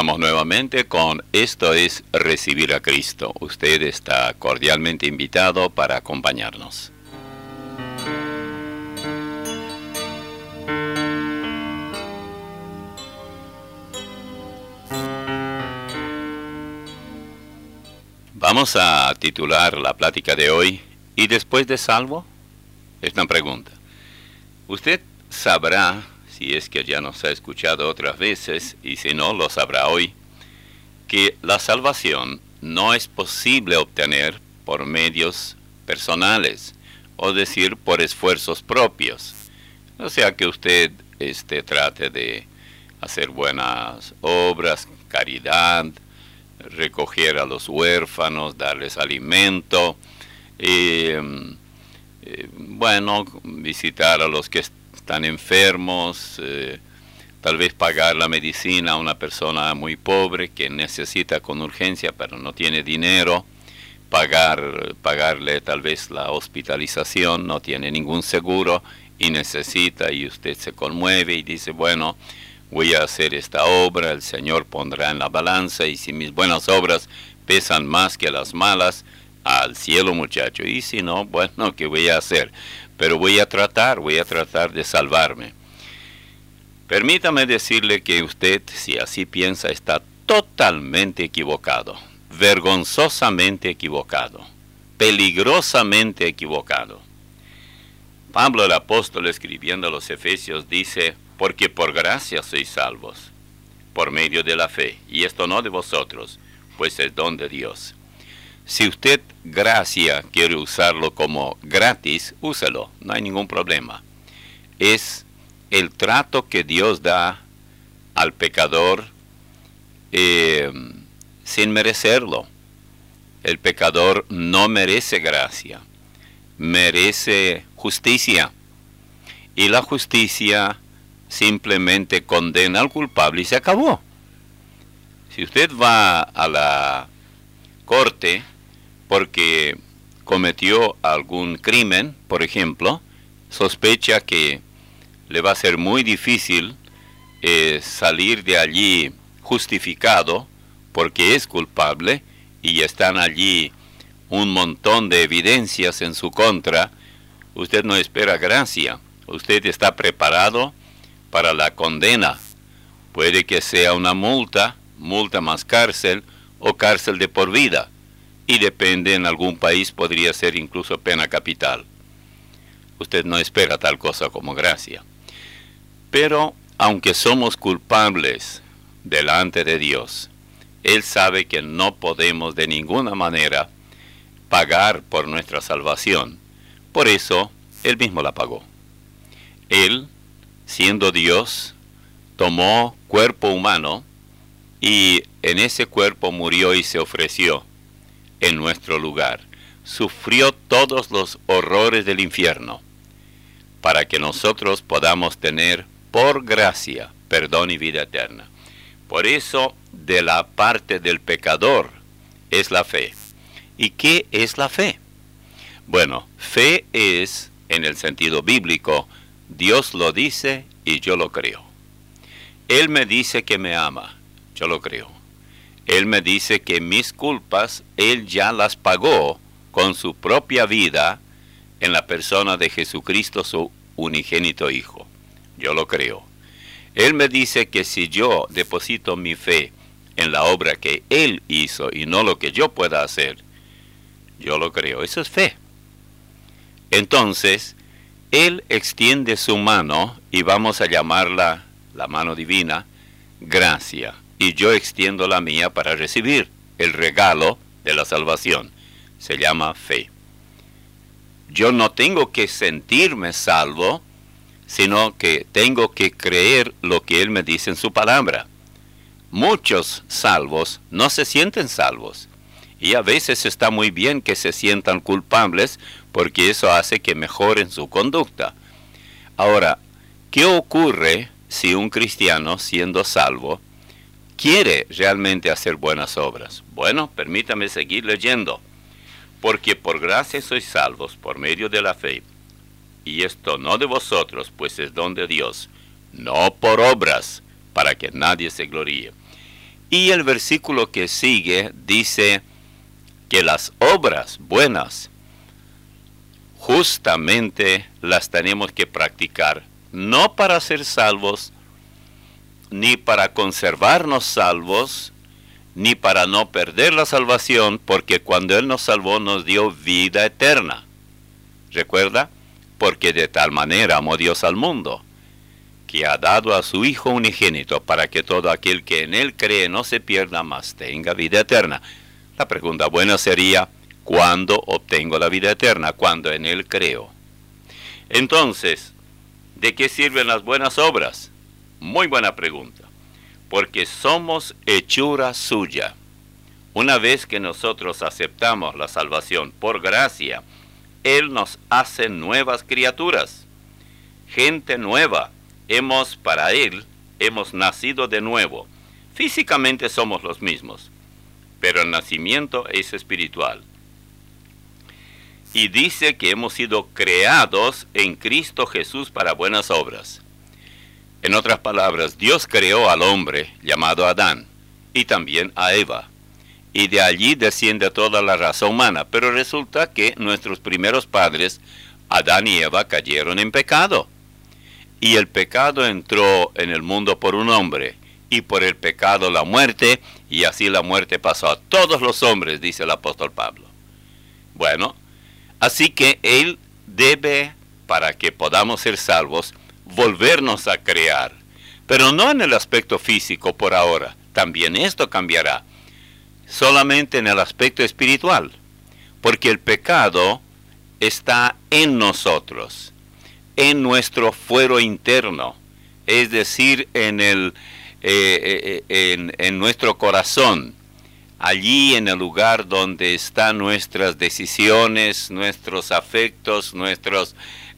Estamos nuevamente con Esto es Recibir a Cristo. Usted está cordialmente invitado para acompañarnos. Vamos a titular la plática de hoy, ¿y después de salvo? Es una pregunta. Usted sabrá, si es que ya nos ha escuchado otras veces, y si no, lo sabrá hoy, que la salvación no es posible obtener por medios personales, o decir, por esfuerzos propios. O sea, que usted trate de hacer buenas obras, caridad, recoger a los huérfanos, darles alimento, visitar a los que están enfermos, tal vez pagar la medicina a una persona muy pobre que necesita con urgencia pero no tiene dinero, pagarle tal vez la hospitalización, no tiene ningún seguro y necesita, y usted se conmueve y dice, bueno, voy a hacer esta obra, el Señor pondrá en la balanza, y si mis buenas obras pesan más que las malas, al cielo, muchacho. Y si no, bueno, ¿qué voy a hacer? Pero voy a tratar de salvarme. Permítame decirle que usted, si así piensa, está totalmente equivocado, vergonzosamente equivocado, peligrosamente equivocado. Pablo el apóstol, escribiendo a los Efesios, dice, porque por gracia sois salvos, por medio de la fe, y esto no de vosotros, pues es don de Dios. Si usted gracia quiere usarlo como gratis, úselo, no hay ningún problema. Es el trato que Dios da al pecador sin merecerlo. El pecador no merece gracia, merece justicia, y la justicia simplemente condena al culpable y se acabó. Si usted va a la corte porque cometió algún crimen, por ejemplo, sospecha que le va a ser muy difícil salir de allí justificado porque es culpable y están allí un montón de evidencias en su contra, usted no espera gracia, usted está preparado para la condena. Puede que sea una multa más cárcel o cárcel de por vida, y depende, en algún país podría ser incluso pena capital. Usted no espera tal cosa como gracia. Pero aunque somos culpables delante de Dios, Él sabe que no podemos de ninguna manera pagar por nuestra salvación. Por eso, Él mismo la pagó. Él, siendo Dios, tomó cuerpo humano y en ese cuerpo murió y se ofreció en nuestro lugar. Sufrió todos los horrores del infierno para que nosotros podamos tener por gracia perdón y vida eterna. Por eso, de la parte del pecador es la fe. ¿Y qué es la fe? Bueno, fe es, en el sentido bíblico, Dios lo dice y yo lo creo. Él me dice que me ama, yo lo creo. Él me dice que mis culpas, Él ya las pagó con su propia vida en la persona de Jesucristo, su unigénito Hijo. Yo lo creo. Él me dice que si yo deposito mi fe en la obra que Él hizo y no lo que yo pueda hacer, yo lo creo. Eso es fe. Entonces, Él extiende su mano, y vamos a llamarla la mano divina, gracia. Y yo extiendo la mía para recibir el regalo de la salvación. Se llama fe. Yo no tengo que sentirme salvo, sino que tengo que creer lo que Él me dice en su palabra. Muchos salvos no se sienten salvos. Y a veces está muy bien que se sientan culpables, porque eso hace que mejoren su conducta. Ahora, ¿qué ocurre si un cristiano, siendo salvo, quiere realmente hacer buenas obras? Bueno, permítame seguir leyendo. Porque por gracia sois salvos por medio de la fe. Y esto no de vosotros, pues es don de Dios, no por obras, para que nadie se gloríe. Y el versículo que sigue dice que las obras buenas justamente las tenemos que practicar, no para ser salvos, ni para conservarnos salvos, ni para no perder la salvación, porque cuando Él nos salvó nos dio vida eterna. ¿Recuerda? Porque de tal manera amó Dios al mundo, que ha dado a su Hijo unigénito, para que todo aquel que en Él cree no se pierda, mas tenga vida eterna. La pregunta buena sería, ¿cuándo obtengo la vida eterna? Cuando en Él creo. Entonces, ¿de qué sirven las buenas obras? Muy buena pregunta. Porque somos hechura suya. Una vez que nosotros aceptamos la salvación por gracia, Él nos hace nuevas criaturas, gente nueva. Para Él, hemos nacido de nuevo. Físicamente somos los mismos, pero el nacimiento es espiritual. Y dice que hemos sido creados en Cristo Jesús para buenas obras. En otras palabras, Dios creó al hombre llamado Adán y también a Eva. Y de allí desciende toda la raza humana. Pero resulta que nuestros primeros padres, Adán y Eva, cayeron en pecado. Y el pecado entró en el mundo por un hombre, y por el pecado la muerte, y así la muerte pasó a todos los hombres, dice el apóstol Pablo. Bueno, así que Él debe, para que podamos ser salvos, volvernos a crear, pero no en el aspecto físico por ahora. También esto cambiará, solamente en el aspecto espiritual, porque el pecado está en nosotros, en nuestro fuero interno, es decir, en nuestro corazón, allí en el lugar donde están nuestras decisiones, nuestros afectos, nuestros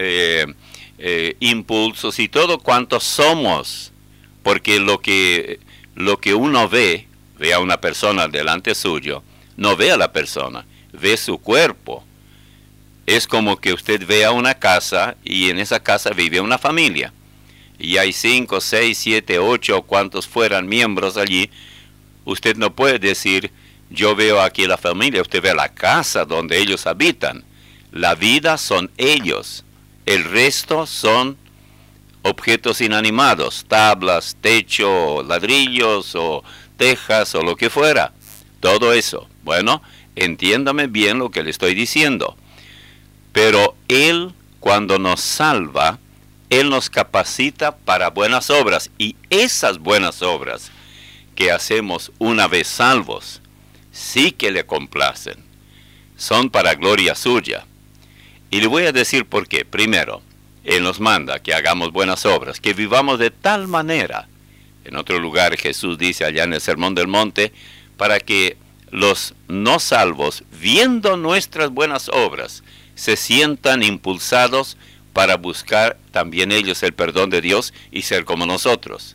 impulsos y todo cuanto somos, porque lo que uno ve a una persona delante suyo, no ve a la persona, ve su cuerpo. Es como que usted vea una casa y en esa casa vive una familia. Y hay 5, 6, 7, 8, cuantos fueran miembros allí. Usted no puede decir, yo veo aquí la familia. Usted ve la casa donde ellos habitan. La vida son ellos. El resto son objetos inanimados, tablas, techo, ladrillos o tejas o lo que fuera. Todo eso. Bueno, entiéndame bien lo que le estoy diciendo. Pero Él, cuando nos salva, Él nos capacita para buenas obras. Y esas buenas obras que hacemos una vez salvos, sí que le complacen. Son para gloria suya. Y le voy a decir por qué. Primero, Él nos manda que hagamos buenas obras, que vivamos de tal manera. En otro lugar Jesús dice allá en el Sermón del Monte, para que los no salvos, viendo nuestras buenas obras, se sientan impulsados para buscar también ellos el perdón de Dios y ser como nosotros.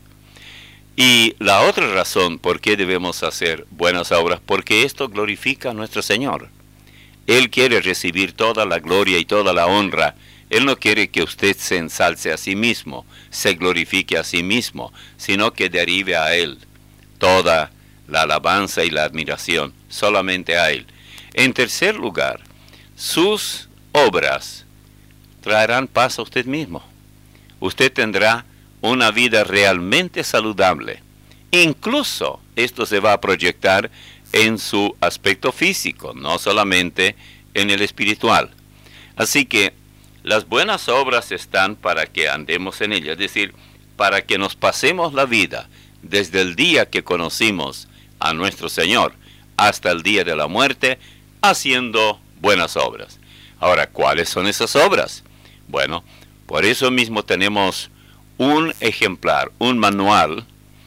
Y la otra razón por qué debemos hacer buenas obras, porque esto glorifica a nuestro Señor. Él quiere recibir toda la gloria y toda la honra. Él no quiere que usted se ensalce a sí mismo, se glorifique a sí mismo, sino que derive a Él toda la alabanza y la admiración, solamente a Él. En tercer lugar, sus obras traerán paz a usted mismo. Usted tendrá una vida realmente saludable. Incluso esto se va a proyectar en su aspecto físico, no solamente en el espiritual. Así que las buenas obras están para que andemos en ellas, es decir, para que nos pasemos la vida desde el día que conocimos a nuestro Señor hasta el día de la muerte, haciendo buenas obras. Ahora, ¿cuáles son esas obras? Bueno, por eso mismo tenemos un ejemplar, un manual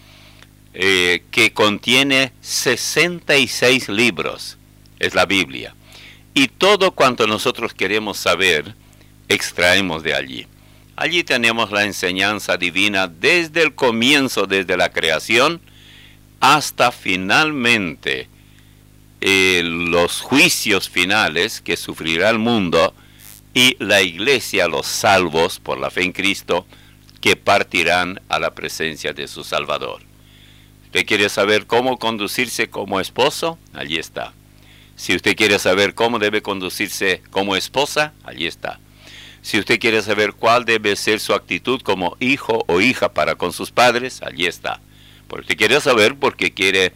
que contiene 66 libros, es la Biblia. Y todo cuanto nosotros queremos saber, extraemos de allí. Allí tenemos la enseñanza divina desde el comienzo, desde la creación, hasta finalmente los juicios finales que sufrirá el mundo y la iglesia, los salvos por la fe en Cristo, que partirán a la presencia de su Salvador. ¿Usted quiere saber cómo conducirse como esposo? Allí está. Si usted quiere saber cómo debe conducirse como esposa, allí está. Si usted quiere saber cuál debe ser su actitud como hijo o hija para con sus padres, allí está. Porque usted quiere saber porque quiere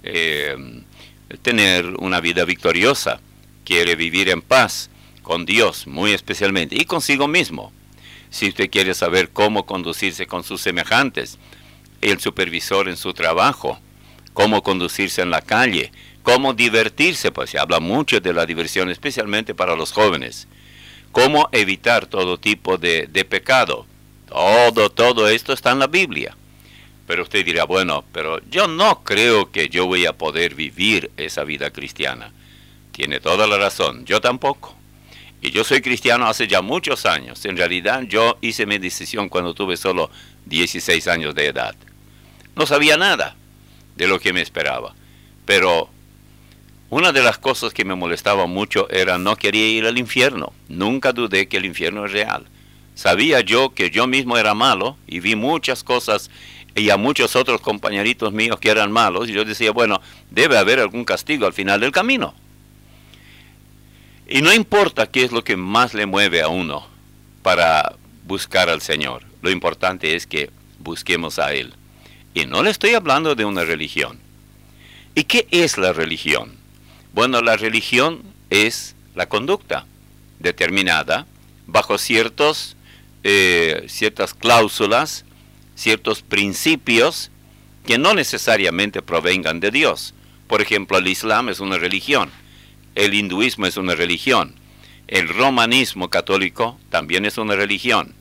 tener una vida victoriosa, quiere vivir en paz con Dios muy especialmente y consigo mismo. Si usted quiere saber cómo conducirse con sus semejantes, el supervisor en su trabajo, cómo conducirse en la calle, cómo divertirse, pues se habla mucho de la diversión, especialmente para los jóvenes. Cómo evitar todo tipo de pecado. Todo esto está en la Biblia. Pero usted dirá, bueno, pero yo no creo que yo voy a poder vivir esa vida cristiana. Tiene toda la razón, yo tampoco. Y yo soy cristiano hace ya muchos años. En realidad yo hice mi decisión cuando tuve solo 16 años de edad. No sabía nada de lo que me esperaba. Pero una de las cosas que me molestaba mucho era no quería ir al infierno. Nunca dudé que el infierno es real. Sabía yo que yo mismo era malo y vi muchas cosas y a muchos otros compañeritos míos que eran malos. Y yo decía, bueno, debe haber algún castigo al final del camino. Y no importa qué es lo que más le mueve a uno para buscar al Señor. Lo importante es que busquemos a Él. Y no le estoy hablando de una religión. ¿Y qué es la religión? Bueno, la religión es la conducta determinada bajo ciertas cláusulas, ciertos principios que no necesariamente provengan de Dios. Por ejemplo, el Islam es una religión, el hinduismo es una religión, el romanismo católico también es una religión.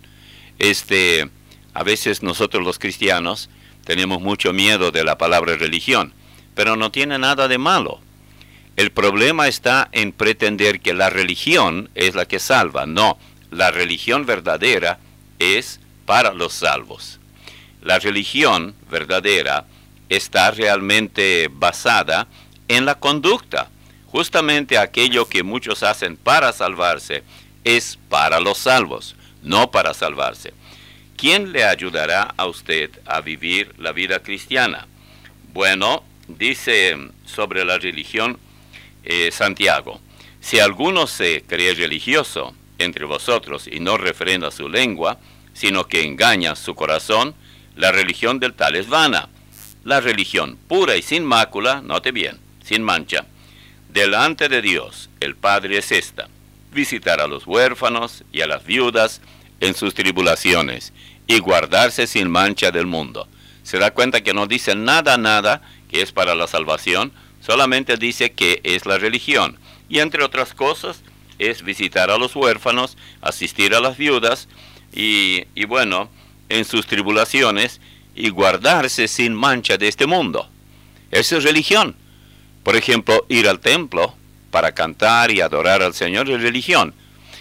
A veces nosotros los cristianos tenemos mucho miedo de la palabra religión, pero no tiene nada de malo. El problema está en pretender que la religión es la que salva. No, la religión verdadera es para los salvos. La religión verdadera está realmente basada en la conducta. Justamente aquello que muchos hacen para salvarse es para los salvos, no para salvarse. ¿Quién le ayudará a usted a vivir la vida cristiana? Bueno, dice sobre la religión Santiago, si alguno se cree religioso entre vosotros y no refrenda su lengua, sino que engaña su corazón, la religión del tal es vana. La religión pura y sin mácula, note bien, sin mancha, delante de Dios el Padre es esta: visitar a los huérfanos y a las viudas en sus tribulaciones y guardarse sin mancha del mundo. Se da cuenta que no dice nada que es para la salvación, solamente dice que es la religión. Y entre otras cosas es visitar a los huérfanos, asistir a las viudas y bueno, en sus tribulaciones y guardarse sin mancha de este mundo. Esa es religión. Por ejemplo, ir al templo para cantar y adorar al Señor es religión.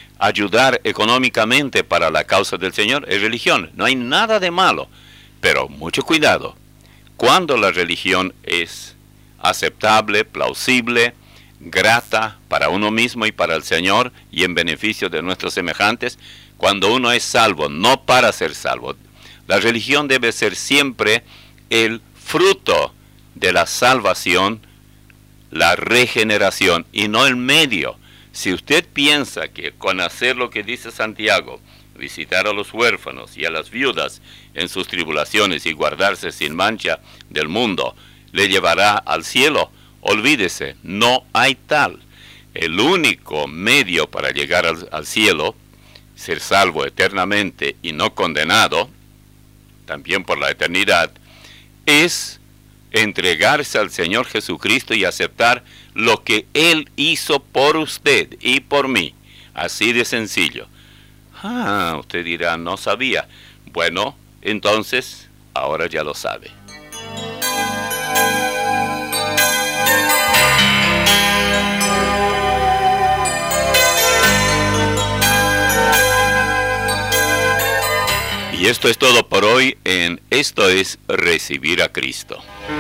Ayudar económicamente para la causa del Señor es religión. No hay nada de malo, pero mucho cuidado. Cuando la religión es aceptable, plausible, grata para uno mismo y para el Señor y en beneficio de nuestros semejantes, cuando uno es salvo, no para ser salvo. La religión debe ser siempre el fruto de la salvación, la regeneración y no el medio. Si usted piensa que con hacer lo que dice Santiago, visitar a los huérfanos y a las viudas en sus tribulaciones y guardarse sin mancha del mundo, le llevará al cielo, olvídese, no hay tal. El único medio para llegar al cielo, ser salvo eternamente y no condenado, también por la eternidad, es entregarse al Señor Jesucristo y aceptar lo que Él hizo por usted y por mí. Así de sencillo. Usted dirá, no sabía. Bueno, entonces, ahora ya lo sabe. Y esto es todo por hoy en Esto es Recibir a Cristo.